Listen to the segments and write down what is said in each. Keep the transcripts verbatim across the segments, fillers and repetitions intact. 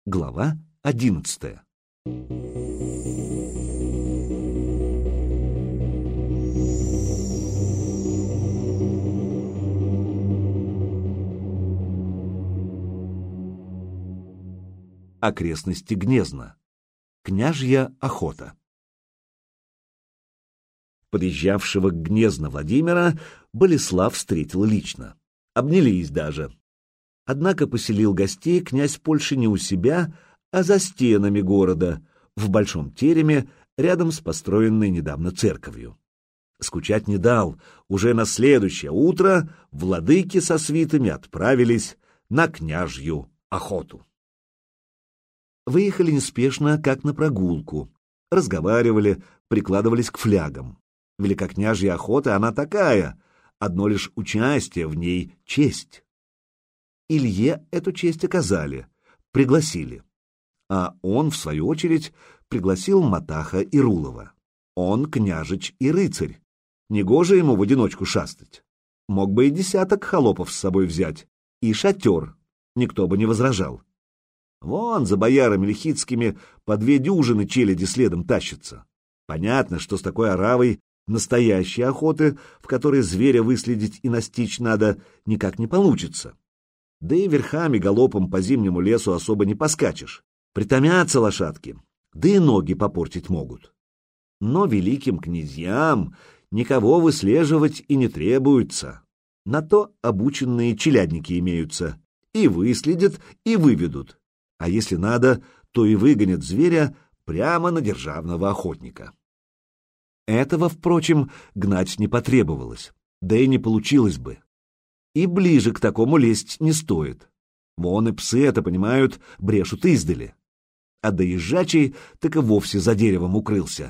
Глава одиннадцатая. Окрестности Гнезна. Княжья охота. Подъезжавшего к Гнезно Владимира Болеслав встретил лично. Обнялись даже. Однако поселил гостей князь Польши не у себя, а за стенами города, в большом тереме, рядом с построенной недавно церковью. Скучать не дал. Уже на следующее утро владыки со свитами отправились на княжью охоту. Выехали неспешно, как на прогулку. Разговаривали, прикладывались к флягам. Великокняжья охота она такая, одно лишь участие в ней — честь. Илье эту честь оказали, пригласили. А он, в свою очередь, пригласил Матаха и Рулова. Он княжич и рыцарь. Негоже ему в одиночку шастать. Мог бы и десяток холопов с собой взять. И шатер. Никто бы не возражал. Вон за боярами лихицкими по две дюжины челяди следом тащится. Понятно, что с такой оравой настоящей охоты, в которой зверя выследить и настичь надо, никак не получится. Да и верхами галопом по зимнему лесу особо не поскачешь. Притомятся лошадки, да и ноги попортить могут. Но великим князьям никого выслеживать и не требуется. На то обученные челядники имеются. И выследят, и выведут. А если надо, то и выгонят зверя прямо на державного охотника. Этого, впрочем, гнать не потребовалось, да и не получилось бы. И ближе к такому лезть не стоит. Вон и псы это понимают, брешут издали. А доезжачий так и вовсе за деревом укрылся.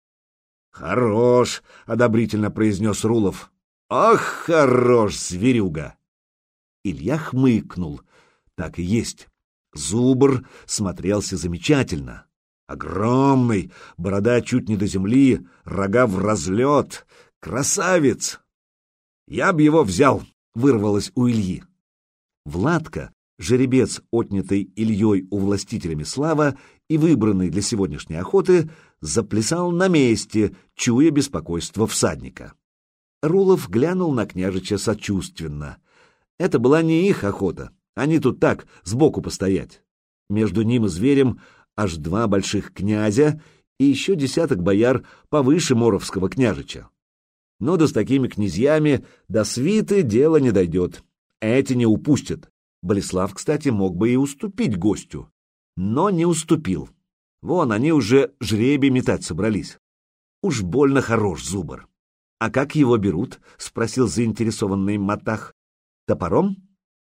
«Хорош!» — одобрительно произнес Рулов. «Ах, хорош, зверюга!» Илья хмыкнул. Так и есть. Зубр смотрелся замечательно. Огромный, борода чуть не до земли, рога в разлет. Красавец! «Я б его взял!» — вырвалось у Ильи. Владка, жеребец, отнятый Ильей у властителя Мислава и выбранный для сегодняшней охоты, заплясал на месте, чуя беспокойство всадника. Рулов глянул на княжича сочувственно. Это была не их охота, они тут так, сбоку постоять. Между ним и зверем аж два больших князя и еще десяток бояр повыше моровского княжича. Но да с такими князьями до свиты дело не дойдет. Эти не упустят. Болеслав, кстати, мог бы и уступить гостю. Но не уступил. Вон, они уже жребий метать собрались. Уж больно хорош Зубр. — А как его берут? — спросил заинтересованный Матах. — Топором?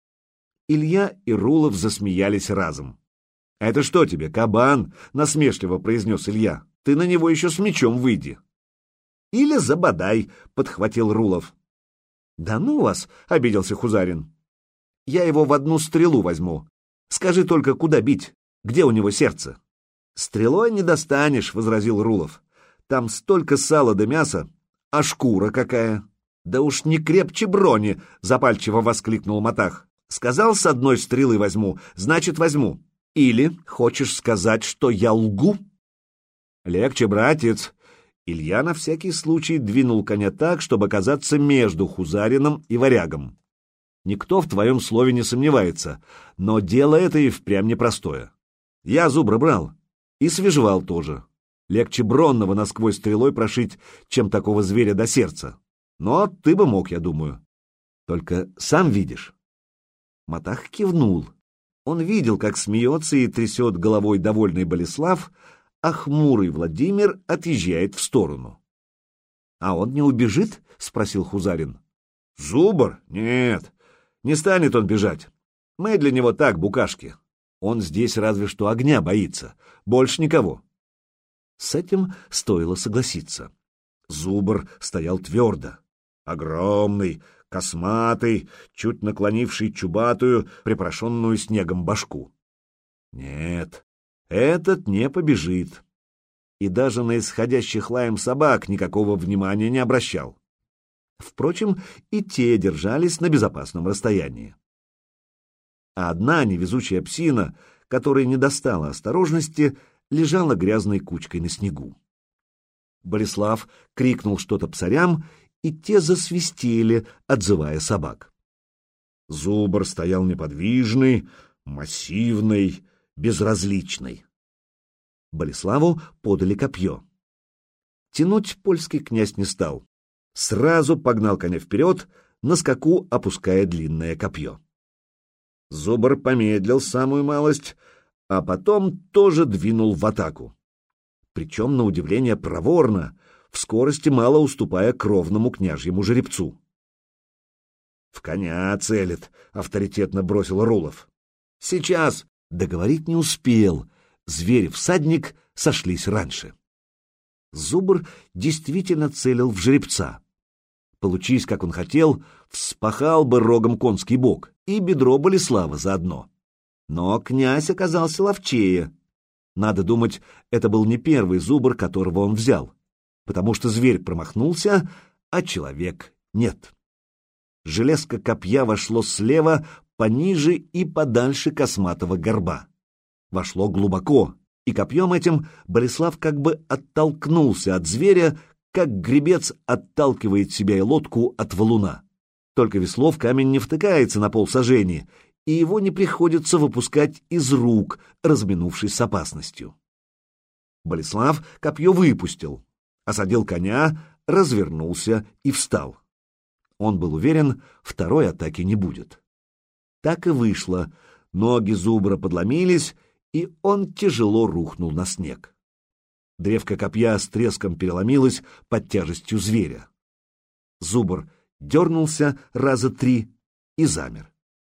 Илья и Рулов засмеялись разом. — Это что тебе, кабан? — насмешливо произнес Илья. — Ты на него еще с мечом выйди. — Или забодай, — подхватил Рулов. — Да ну вас, — обиделся Хузарин. — Я его в одну стрелу возьму. Скажи только, куда бить? Где у него сердце? — Стрелой не достанешь, — возразил Рулов. — Там столько сала да мяса, а шкура какая. — Да уж не крепче брони, — запальчиво воскликнул Матах. — Сказал, с одной стрелы возьму, значит возьму. Или хочешь сказать, что я лгу? — Легче, братец. Илья на всякий случай двинул коня так, чтобы оказаться между Хузарином и варягом. Никто в твоем слове не сомневается, но дело это и впрямь непростое. Я зубра брал и свежевал тоже. Легче бронного насквозь стрелой прошить, чем такого зверя до сердца. Но ты бы мог, я думаю. Только сам видишь. Матах кивнул. Он видел, как смеется и трясет головой довольный Болеслав, а хмурый Владимир отъезжает в сторону. — А он не убежит? — спросил Хузарин. — Зубр? Нет, не станет он бежать. Мы для него так, букашки. Он здесь разве что огня боится, больше никого. С этим стоило согласиться. Зубр стоял твердо. Огромный, косматый, чуть наклонивший чубатую, припорошенную снегом башку. Нет, этот не побежит. И даже на исходящих лаем собак никакого внимания не обращал. Впрочем, и те держались на безопасном расстоянии. а одна невезучая псина, которая не достала осторожности, лежала грязной кучкой на снегу. Болеслав крикнул что-то псарям, и те засвистели, отзывая собак. Зубр стоял неподвижный, массивный, безразличный. Болеславу подали копье. Тянуть польский князь не стал. Сразу погнал коня вперед, на скаку опуская длинное копье. Зубр помедлил самую малость, а потом тоже двинул в атаку. Причем, на удивление, проворно, в скорости мало уступая кровному княжьему жеребцу. «В коня целит», — авторитетно бросил Рулов. «Сейчас!» — договорить не успел. Зверь и всадник сошлись раньше. Зубр действительно целил в жеребца. Получись, как он хотел, вспахал бы рогом конский бок и бедро Болеслава заодно. Но князь оказался ловчее. Надо думать, это был не первый зубр, которого он взял, потому что зверь промахнулся, а человек нет. Железко копья вошло слева, пониже и подальше косматого горба. Вошло глубоко, и копьем этим Болеслав как бы оттолкнулся от зверя, как гребец отталкивает себя и лодку от валуна. Только весло в камень не втыкается на полсажени, и его не приходится выпускать из рук, разминувшись с опасностью. Болеслав копье выпустил, осадил коня, развернулся и встал. Он был уверен, второй атаки не будет. Так и вышло. Ноги зубра подломились, и он тяжело рухнул на снег. Древко копья с треском переломилось под тяжестью зверя. Зубр дернулся раза три и замер.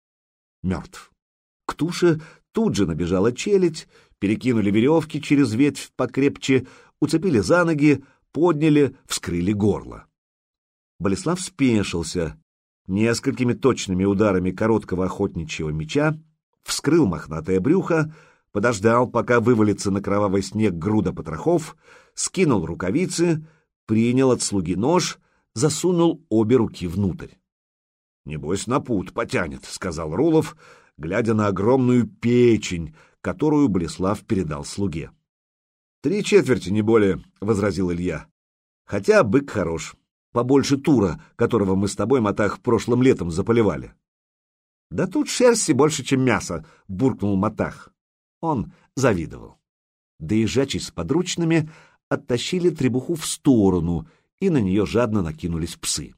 Мертв. К туше тут же набежала челядь, перекинули веревки через ветвь покрепче, уцепили за ноги, подняли, вскрыли горло. Болеслав спешился. Несколькими точными ударами короткого охотничьего меча вскрыл мохнатое брюхо, подождал, пока вывалится на кровавый снег груда потрохов, скинул рукавицы, принял от слуги нож, засунул обе руки внутрь. «Небось, на пут потянет», — сказал Рулов, глядя на огромную печень, которую Болеслав передал слуге. «Три четверти, не более», — возразил Илья. «Хотя бык хорош, побольше тура, которого мы с тобой, Матах, прошлым летом заполивали». «Да тут шерсти больше, чем мяса», — буркнул Матах. Он завидовал. Доезжачий с подручными оттащили требуху в сторону, и на нее жадно накинулись псы.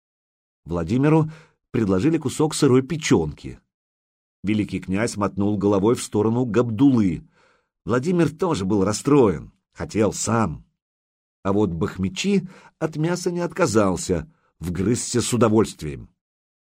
Владимиру предложили кусок сырой печенки. Великий князь мотнул головой в сторону Габдулы. Владимир тоже был расстроен, хотел сам. А вот Бахмичи от мяса не отказался, вгрызся с удовольствием.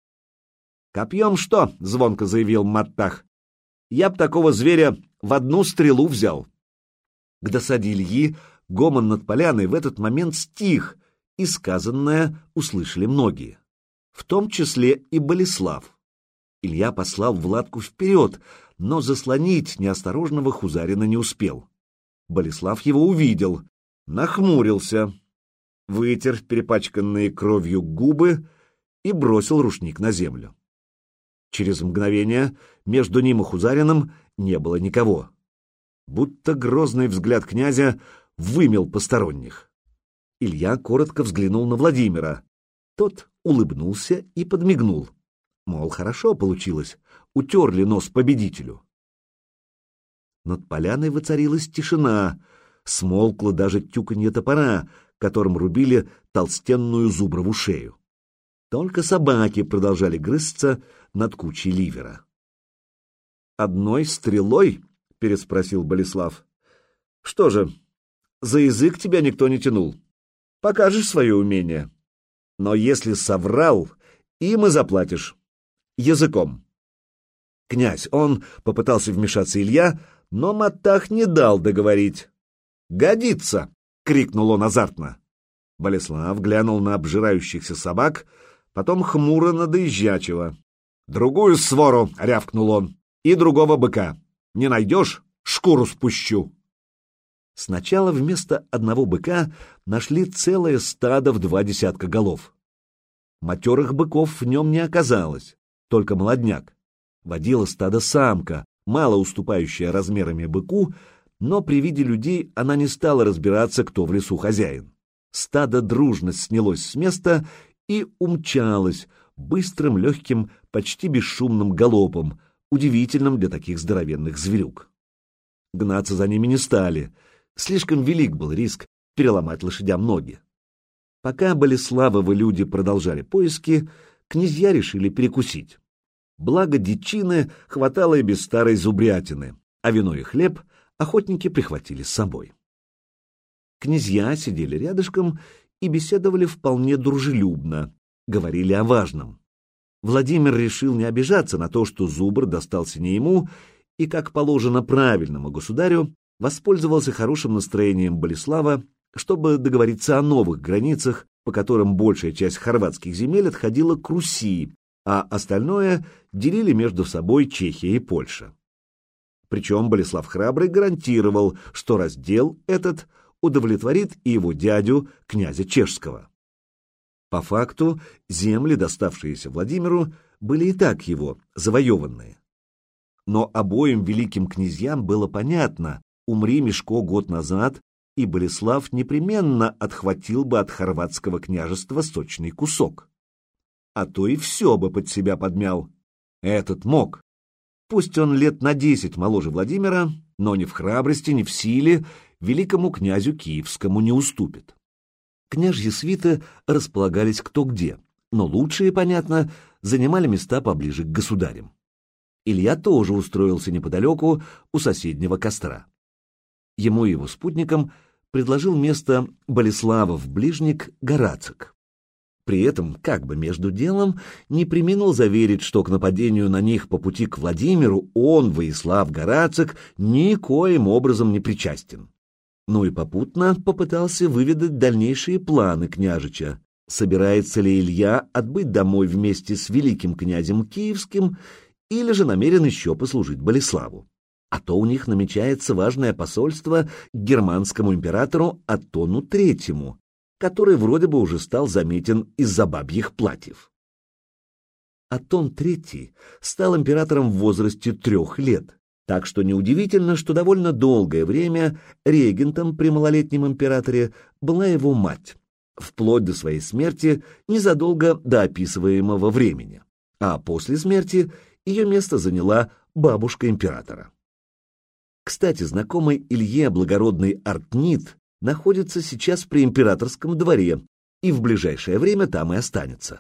«Копьем что?» — звонко заявил Маттах. «Я б такого зверя в одну стрелу взял». К досаде Ильи гомон над поляной в этот момент стих, и сказанное услышали многие, в том числе и Болеслав. Илья послал Владку вперед, но заслонить неосторожного Хузарина не успел. Болеслав его увидел, нахмурился, вытер перепачканные кровью губы и бросил рушник на землю. Через мгновение между ним и Хузарином не было никого. Будто грозный взгляд князя вымел посторонних. Илья коротко взглянул на Владимира. Тот улыбнулся и подмигнул. Мол, хорошо получилось, утерли нос победителю. Над поляной воцарилась тишина, смолкло даже тюканье топора, которым рубили толстенную зуброву шею. Только собаки продолжали грызться над кучей ливера. «Одной стрелой?» — переспросил Болеслав. «Что же, за язык тебя никто не тянул. Покажешь свое умение. Но если соврал, им и заплатишь. Языком». «Князь, он...» — попытался вмешаться Илья, но Маттах не дал договорить. «Годится!» — крикнул он азартно. Болеслав глянул на обжирающихся собак, потом хмуро на доезжачего. «Другую свору!» — рявкнул он. «И другого быка. Не найдешь — шкуру спущу!» Сначала вместо одного быка нашли целое стадо в два десятка голов. Матерых быков в нем не оказалось, только молодняк. Водила стадо самка, мало уступающая размерами быку, но при виде людей она не стала разбираться, кто в лесу хозяин. Стадо дружно снялось с места и умчалось быстрым, легким, почти бесшумным галопом, удивительным для таких здоровенных зверюк. Гнаться за ними не стали, слишком велик был риск переломать лошадям ноги. Пока Болеславовы люди продолжали поиски, князья решили перекусить. Благо дичины хватало и без старой зубрятины, а вино и хлеб охотники прихватили с собой. Князья сидели рядышком и беседовали вполне дружелюбно, говорили о важном. Владимир решил не обижаться на то, что зубр достался не ему, и, как положено правильному государю, воспользовался хорошим настроением Болеслава, чтобы договориться о новых границах, по которым большая часть хорватских земель отходила к Руси, а остальное делили между собой Чехия и Польша. Причем Болеслав Храбрый гарантировал, что раздел этот удовлетворит и его дядю, князя Чешского. По факту, земли, доставшиеся Владимиру, были и так его, завоеванные. Но обоим великим князьям было понятно, умри Мишко год назад, и Болеслав непременно отхватил бы от хорватского княжества сочный кусок. А то и все бы под себя подмял. Этот мог. Пусть он лет на десять моложе Владимира, но ни в храбрости, ни в силе великому князю Киевскому не уступит. Княжьи свиты располагались кто где, но лучшие, понятно, занимали места поближе к государям. Илья тоже устроился неподалеку у соседнего костра. Ему и его спутникам предложил место Болеславов-ближник Горацик. При этом, как бы между делом, не преминул заверить, что к нападению на них по пути к Владимиру он, Воислав Горацик, никоим образом не причастен. Ну и попутно попытался выведать дальнейшие планы княжича. Собирается ли Илья отбыть домой вместе с великим князем Киевским, или же намерен еще послужить Болеславу? А то у них намечается важное посольство к германскому императору Оттону Третьему, который вроде бы уже стал заметен из-за бабьих платьев. Оттон Третий стал императором в возрасте трех лет, так что неудивительно, что довольно долгое время регентом при малолетнем императоре была его мать, вплоть до своей смерти незадолго до описываемого времени, а после смерти ее место заняла бабушка императора. Кстати, знакомый Илье благородный Артнит находится сейчас при императорском дворе и в ближайшее время там и останется.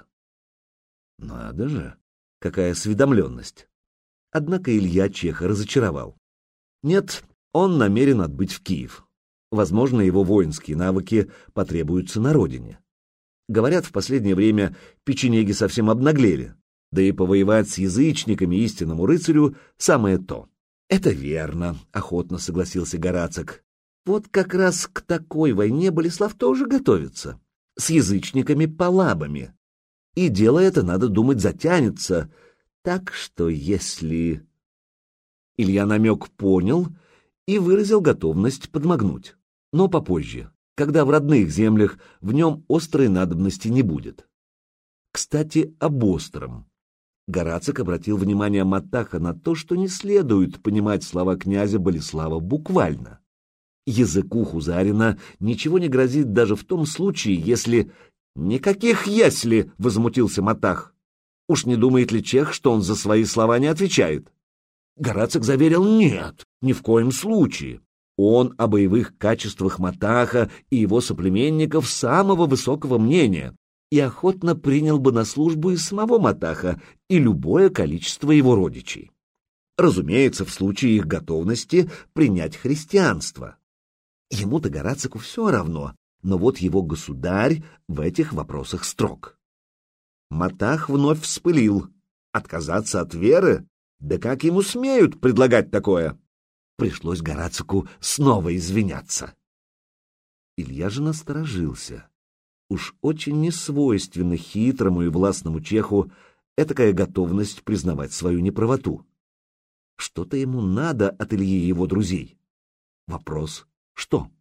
Надо же, какая осведомленность. Однако Илья Чеха разочаровал. Нет, он намерен отбыть в Киев. Возможно, его воинские навыки потребуются на родине. Говорят, в последнее время печенеги совсем обнаглели, да и повоевать с язычниками истинному рыцарю самое то. Это верно, охотно согласился Горацик. Вот как раз к такой войне Болеслав тоже готовится, с язычниками-палабами. И дело это, надо думать, затянется, так что если... Илья намек понял и выразил готовность подмогнуть, но попозже, когда в родных землях в нем острой надобности не будет. Кстати, об остром. Горацик обратил внимание Матаха на то, что не следует понимать слова князя Болеслава буквально. Языку Хузарина ничего не грозит даже в том случае, если... «Никаких «если», — возмутился Матах. Уж не думает ли чех, что он за свои слова не отвечает? Горацик заверил: нет, ни в коем случае. Он о боевых качествах Матаха и его соплеменников самого высокого мнения и охотно принял бы на службу и самого Матаха, и любое количество его родичей. Разумеется, в случае их готовности принять христианство. Ему-то Горацику все равно, но вот его государь в этих вопросах строг. Матах вновь вспылил. Отказаться от веры? Да как ему смеют предлагать такое? Пришлось Горацику снова извиняться. Илья же насторожился. Уж очень несвойственно хитрому и властному чеху этакая готовность признавать свою неправоту. Что-то ему надо от Ильи и его друзей. Вопрос: что?